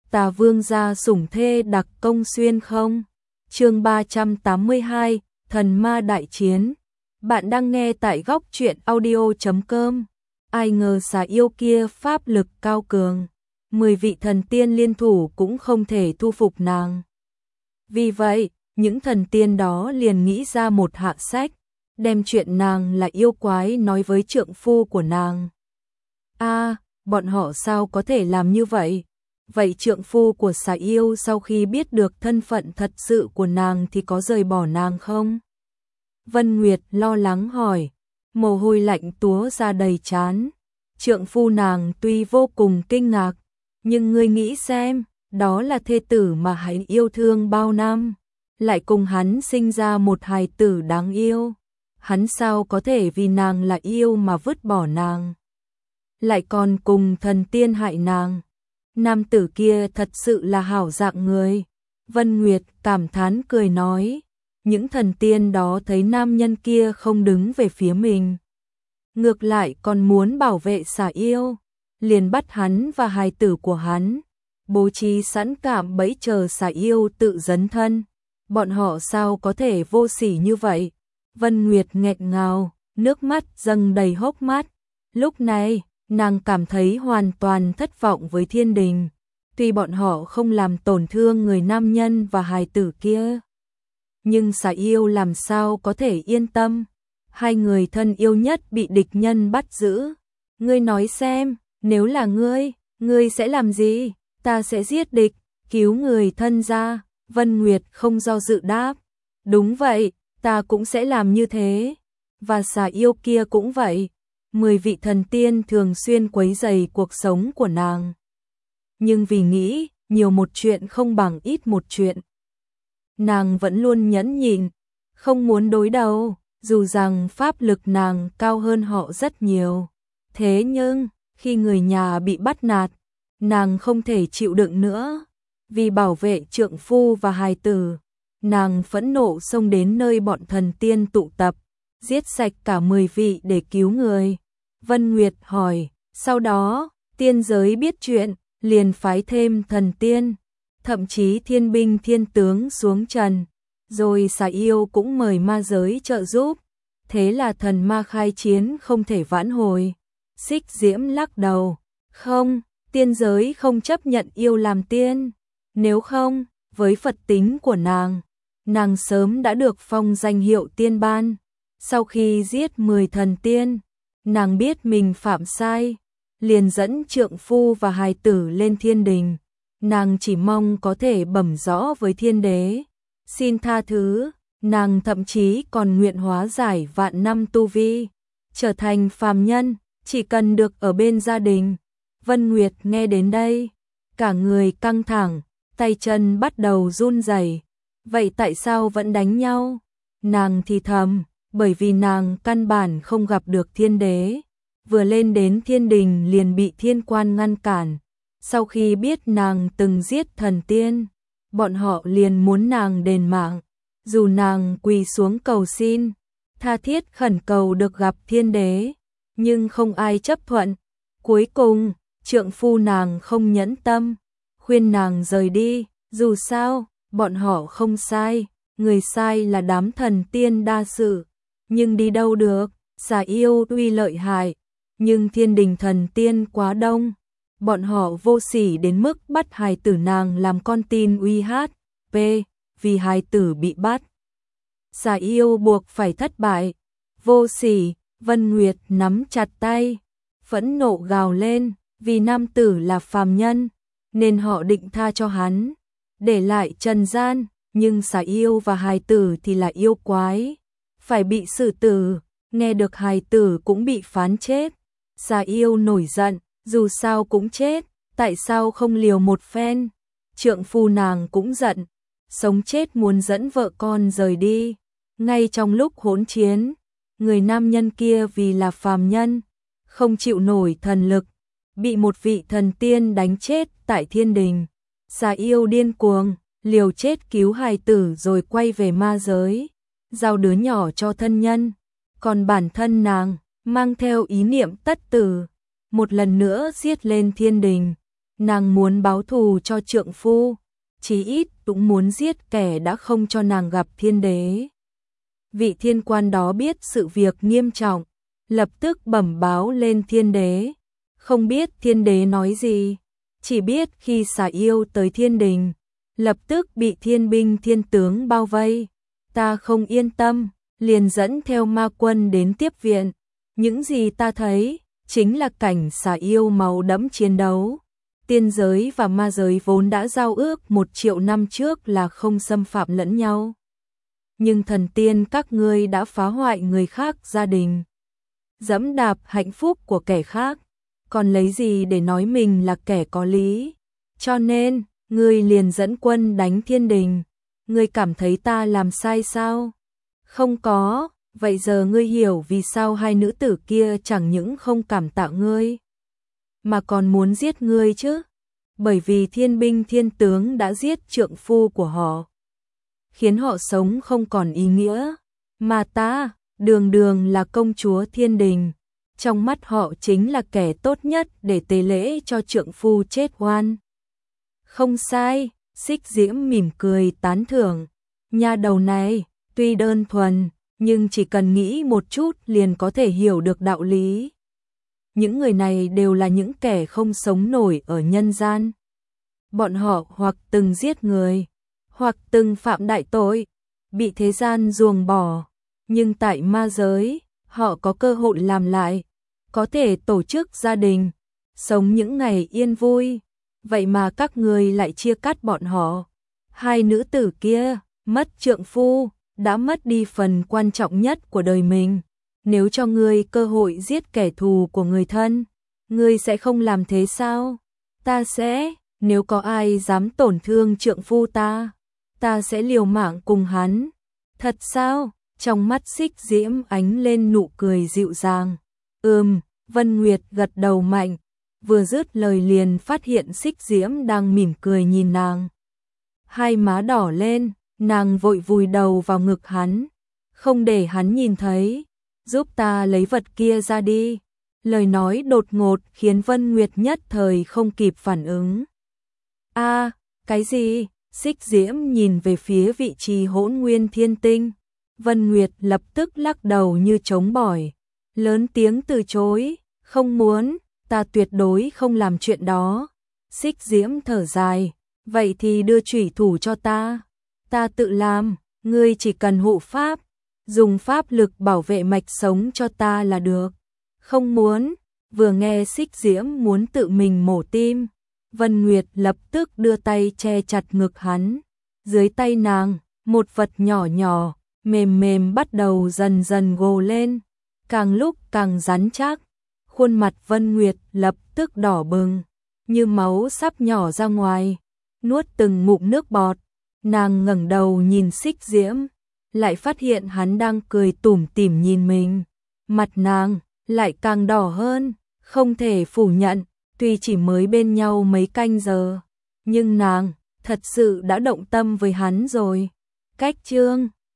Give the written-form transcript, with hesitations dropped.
Tà Vương gia sủng thê đặc công xuyên không? Chương 382, Thần ma đại chiến. Bạn đang nghe tại góc truyện audio.com. Ai ngờ xà yêu kia pháp lực cao cường, 10 vị thần tiên liên thủ cũng không thể thu phục nàng. Vì vậy, những thần tiên đó liền nghĩ ra một hạ sách, đem chuyện nàng là yêu quái nói với trượng phu của nàng. Bọn họ sao có thể làm như vậy? Vậy trượng phu của xà yêu sau khi biết được thân phận thật sự của nàng thì có rời bỏ nàng không? Vân Nguyệt lo lắng hỏi, mồ hôi lạnh túa ra đầy trán. Trượng phu nàng tuy vô cùng kinh ngạc, nhưng ngươi nghĩ xem, đó là thê tử mà hắn yêu thương bao năm, lại cùng hắn sinh ra một hài tử đáng yêu. Hắn sao có thể vì nàng là yêu mà vứt bỏ nàng, lại còn cùng thần tiên hại nàng. Nam tử kia thật sự là hảo dạng người. Vân Nguyệt cảm thán cười nói, những thần tiên đó thấy nam nhân kia không đứng về phía mình, ngược lại còn muốn bảo vệ xà yêu, liền bắt hắn và hài tử của hắn, bố trí sẵn cạm bẫy chờ xà yêu tự dấn thân. Bọn họ sao có thể vô sỉ như vậy? Vân Nguyệt nghẹn ngào, nước mắt dâng đầy hốc mắt. Lúc này, nàng cảm thấy hoàn toàn thất vọng với thiên đình. Tuy bọn họ không làm tổn thương người nam nhân và hài tử kia, nhưng xà yêu làm sao có thể yên tâm? Hai người thân yêu nhất bị địch nhân bắt giữ. Ngươi nói xem, nếu là ngươi sẽ làm gì? Ta sẽ giết địch, cứu người thân ra. Vân Nguyệt không do dự đáp, đúng vậy, ta cũng sẽ làm như thế. Và xà yêu kia cũng vậy. 10 vị thần tiên thường xuyên quấy rầy cuộc sống của nàng, nhưng vì nghĩ nhiều một chuyện không bằng ít một chuyện, nàng vẫn luôn nhẫn nhịn, không muốn đối đầu, dù rằng pháp lực nàng cao hơn họ rất nhiều. Thế nhưng, khi người nhà bị bắt nạt, nàng không thể chịu đựng nữa. Vì bảo vệ trượng phu và hài tử, nàng phẫn nộ xông đến nơi bọn thần tiên tụ tập, giết sạch cả 10 vị để cứu người. Vân Nguyệt hỏi, sau đó, tiên giới biết chuyện, liền phái thêm thần tiên, thậm chí thiên binh thiên tướng xuống trần, rồi xà yêu cũng mời ma giới trợ giúp. Thế là thần ma khai chiến không thể vãn hồi. Xích Diễm lắc đầu, không, tiên giới không chấp nhận yêu làm tiên. Nếu không, với Phật tính của nàng sớm đã được phong danh hiệu tiên ban. Sau khi giết 10 thần tiên, nàng biết mình phạm sai, liền dẫn trượng phu và hài tử lên thiên đình. Nàng chỉ mong có thể bẩm rõ với thiên đế, xin tha thứ. Nàng thậm chí còn nguyện hóa giải vạn năm tu vi, trở thành phàm nhân, chỉ cần được ở bên gia đình. Vân Nguyệt nghe đến đây, cả người căng thẳng, tay chân bắt đầu run rẩy. Vậy tại sao vẫn đánh nhau? Nàng thì thầm, bởi vì nàng căn bản không gặp được thiên đế. Vừa lên đến thiên đình liền bị thiên quan ngăn cản. Sau khi biết nàng từng giết thần tiên, bọn họ liền muốn nàng đền mạng. Dù nàng quỳ xuống cầu xin, tha thiết khẩn cầu được gặp thiên đế, nhưng không ai chấp thuận. Cuối cùng, trượng phu nàng không nhẫn tâm, khuyên nàng rời đi. Dù sao, bọn họ không sai, người sai là đám thần tiên đa sự. Nhưng đi đâu được, xà yêu tuy lợi hại, nhưng thiên đình thần tiên quá đông. Bọn họ vô sỉ đến mức bắt hài tử nàng làm con tin uy hát. Vì hài tử bị bắt, xà yêu buộc phải thất bại. Vô sỉ. Vân Nguyệt nắm chặt tay, phẫn nộ gào lên, vì nam tử là phàm nhân, nên họ định tha cho hắn, để lại trần gian, nhưng xà yêu và hài tử thì là yêu quái, phải bị xử tử. Nghe được hài tử cũng bị phán chết, xà yêu nổi giận, dù sao cũng chết, tại sao không liều một phen? Trượng phu nàng cũng giận, sống chết muốn dẫn vợ con rời đi. Ngay trong lúc hỗn chiến, người nam nhân kia vì là phàm nhân, không chịu nổi thần lực, bị một vị thần tiên đánh chết tại thiên đình. Xà yêu điên cuồng, liều chết cứu hài tử rồi quay về ma giới, giao đứa nhỏ cho thân nhân. Còn bản thân nàng, mang theo ý niệm tất tử, một lần nữa giết lên thiên đình. Nàng muốn báo thù cho trượng phu, chí ít cũng muốn giết kẻ đã không cho nàng gặp thiên đế. Vị thiên quan đó biết sự việc nghiêm trọng, lập tức bẩm báo lên thiên đế. Không biết thiên đế nói gì, chỉ biết khi xà yêu tới thiên đình, lập tức bị thiên binh thiên tướng bao vây. Ta không yên tâm, liền dẫn theo ma quân đến tiếp viện. Những gì ta thấy, chính là cảnh xà yêu máu đẫm chiến đấu. Tiên giới và ma giới vốn đã giao ước 1 triệu năm trước là không xâm phạm lẫn nhau. Nhưng thần tiên các ngươi đã phá hoại người khác gia đình, giẫm đạp hạnh phúc của kẻ khác, còn lấy gì để nói mình là kẻ có lý. Cho nên, ngươi liền dẫn quân đánh thiên đình. Ngươi cảm thấy ta làm sai sao? Không có, vậy giờ ngươi hiểu vì sao hai nữ tử kia chẳng những không cảm tạ ngươi, mà còn muốn giết ngươi chứ? Bởi vì thiên binh thiên tướng đã giết trượng phu của họ, khiến họ sống không còn ý nghĩa. Mà ta, đường đường là công chúa thiên đình, trong mắt họ chính là kẻ tốt nhất để tế lễ cho trượng phu chết oan. Không sai, Xích Diễm mỉm cười tán thưởng. Nha đầu này, tuy đơn thuần, nhưng chỉ cần nghĩ một chút liền có thể hiểu được đạo lý. Những người này đều là những kẻ không sống nổi ở nhân gian. Bọn họ hoặc từng giết người, hoặc từng phạm đại tội, bị thế gian ruồng bỏ. Nhưng tại ma giới, họ có cơ hội làm lại, có thể tổ chức gia đình, sống những ngày yên vui. Vậy mà các người lại chia cắt bọn họ. Hai nữ tử kia, mất trượng phu, đã mất đi phần quan trọng nhất của đời mình. Nếu cho ngươi cơ hội giết kẻ thù của người thân, ngươi sẽ không làm thế sao? Ta sẽ, nếu có ai dám tổn thương trượng phu ta sẽ liều mạng cùng hắn. Thật sao? Trong mắt Xích Diễm ánh lên nụ cười dịu dàng. Vân Nguyệt gật đầu mạnh, vừa dứt lời liền phát hiện Xích Diễm đang mỉm cười nhìn nàng. Hai má đỏ lên, nàng vội vùi đầu vào ngực hắn, không để hắn nhìn thấy. Giúp ta lấy vật kia ra đi. Lời nói đột ngột khiến Vân Nguyệt nhất thời không kịp phản ứng. Cái gì? Xích Diễm nhìn về phía vị trí Hỗn Nguyên Thiên Tinh. Vân Nguyệt lập tức lắc đầu như trống bỏi, lớn tiếng từ chối, không muốn, ta tuyệt đối không làm chuyện đó. Xích Diễm thở dài, vậy thì đưa chủy thủ cho ta tự làm, ngươi chỉ cần hộ pháp, dùng pháp lực bảo vệ mạch sống cho ta là được. Không muốn. Vừa nghe Xích Diễm muốn tự mình mổ tim, Vân Nguyệt lập tức đưa tay che chặt ngực hắn. Dưới tay nàng, một vật nhỏ nhỏ, mềm mềm bắt đầu dần dần gồ lên, càng lúc càng rắn chắc. Khuôn mặt Vân Nguyệt lập tức đỏ bừng, như máu sắp nhỏ ra ngoài, nuốt từng ngụm nước bọt. Nàng ngẩng đầu nhìn Xích Diễm, lại phát hiện hắn đang cười tủm tỉm nhìn mình. Mặt nàng lại càng đỏ hơn, không thể phủ nhận, tuy chỉ mới bên nhau mấy canh giờ, nhưng nàng thật sự đã động tâm với hắn rồi. Cách chương